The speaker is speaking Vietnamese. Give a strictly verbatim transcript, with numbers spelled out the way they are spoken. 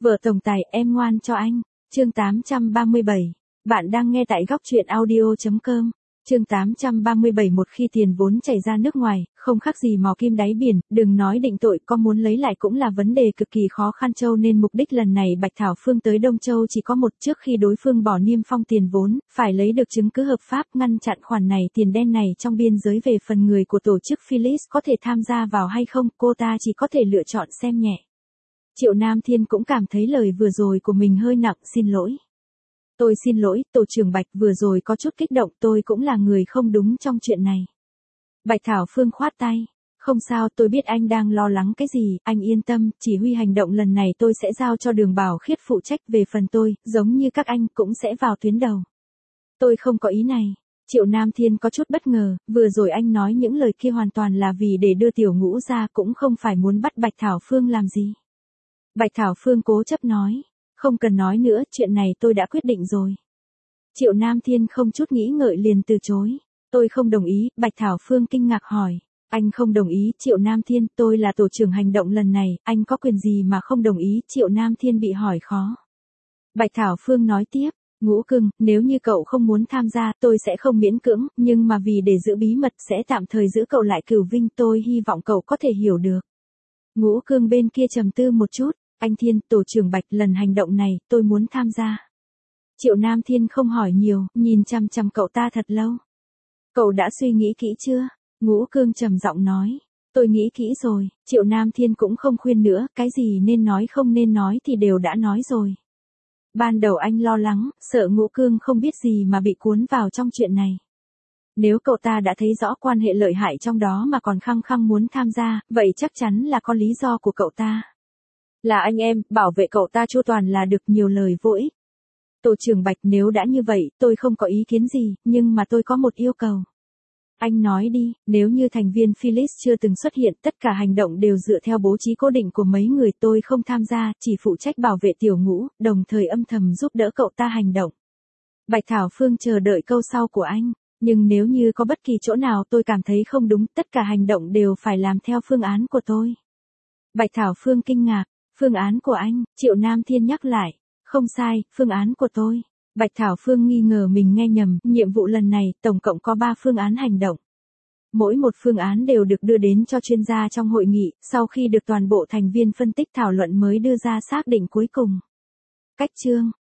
Vợ tổng tài em ngoan cho anh. Chương tám trăm ba mươi bảy. Bạn đang nghe tại góc truyện audio chấm com. Chương tám trăm ba mươi bảy. Một khi tiền vốn chảy ra nước ngoài, không khác gì mò kim đáy biển, đừng nói định tội, có muốn lấy lại cũng là vấn đề cực kỳ khó khăn. Châu nên mục đích lần này Bạch Thảo Phương tới Đông Châu chỉ có một, trước khi đối phương bỏ niêm phong tiền vốn, phải lấy được chứng cứ hợp pháp ngăn chặn khoản này tiền đen này trong biên giới. Về phần người của tổ chức Phyllis có thể tham gia vào hay không, cô ta chỉ có thể lựa chọn xem nhẹ. Triệu Nam Thiên cũng cảm thấy lời vừa rồi của mình hơi nặng, xin lỗi. Tôi xin lỗi, tổ trưởng Bạch, vừa rồi có chút kích động, tôi cũng là người không đúng trong chuyện này. Bạch Thảo Phương khoát tay. Không sao, tôi biết anh đang lo lắng cái gì, anh yên tâm, chỉ huy hành động lần này tôi sẽ giao cho Đường Bảo Khiết phụ trách. Về phần tôi, giống như các anh, cũng sẽ vào tuyến đầu. Tôi không có ý này. Triệu Nam Thiên có chút bất ngờ, vừa rồi anh nói những lời kia hoàn toàn là vì để đưa Tiểu Ngũ ra, cũng không phải muốn bắt Bạch Thảo Phương làm gì. Bạch Thảo Phương cố chấp nói. Không cần nói nữa, chuyện này tôi đã quyết định rồi. Triệu Nam Thiên không chút nghĩ ngợi liền từ chối. Tôi không đồng ý. Bạch Thảo Phương kinh ngạc hỏi. Anh không đồng ý? Triệu Nam Thiên, tôi là tổ trưởng hành động lần này, anh có quyền gì mà không đồng ý? Triệu Nam Thiên bị hỏi khó. Bạch Thảo Phương nói tiếp. Ngũ Cưng, nếu như cậu không muốn tham gia, tôi sẽ không miễn cưỡng, nhưng mà vì để giữ bí mật sẽ tạm thời giữ cậu lại Cửu Vinh, tôi hy vọng cậu có thể hiểu được. Ngũ Cương bên kia trầm tư một chút. Anh Thiên, tổ trưởng Bạch, lần hành động này, tôi muốn tham gia. Triệu Nam Thiên không hỏi nhiều, nhìn chăm chăm cậu ta thật lâu. Cậu đã suy nghĩ kỹ chưa? Ngũ Cương trầm giọng nói. Tôi nghĩ kỹ rồi. Triệu Nam Thiên cũng không khuyên nữa, cái gì nên nói không nên nói thì đều đã nói rồi. Ban đầu anh lo lắng, sợ Ngũ Cương không biết gì mà bị cuốn vào trong chuyện này. Nếu cậu ta đã thấy rõ quan hệ lợi hại trong đó mà còn khăng khăng muốn tham gia, vậy chắc chắn là có lý do của cậu ta. Là anh em, bảo vệ cậu ta chu toàn là được, nhiều lời vô ích. Tổ trưởng Bạch, nếu đã như vậy, tôi không có ý kiến gì, nhưng mà tôi có một yêu cầu. Anh nói đi. Nếu như thành viên Phyllis chưa từng xuất hiện, tất cả hành động đều dựa theo bố trí cố định của mấy người, tôi không tham gia, chỉ phụ trách bảo vệ Tiểu Ngũ, đồng thời âm thầm giúp đỡ cậu ta hành động. Bạch Thảo Phương chờ đợi câu sau của anh. Nhưng nếu như có bất kỳ chỗ nào tôi cảm thấy không đúng, tất cả hành động đều phải làm theo phương án của tôi. Bạch Thảo Phương kinh ngạc. Phương án của anh? Triệu Nam Thiên nhắc lại. Không sai, phương án của tôi. Bạch Thảo Phương nghi ngờ mình nghe nhầm, nhiệm vụ lần này, tổng cộng có ba phương án hành động. Mỗi một phương án đều được đưa đến cho chuyên gia trong hội nghị, sau khi được toàn bộ thành viên phân tích thảo luận mới đưa ra xác định cuối cùng. Cách chương.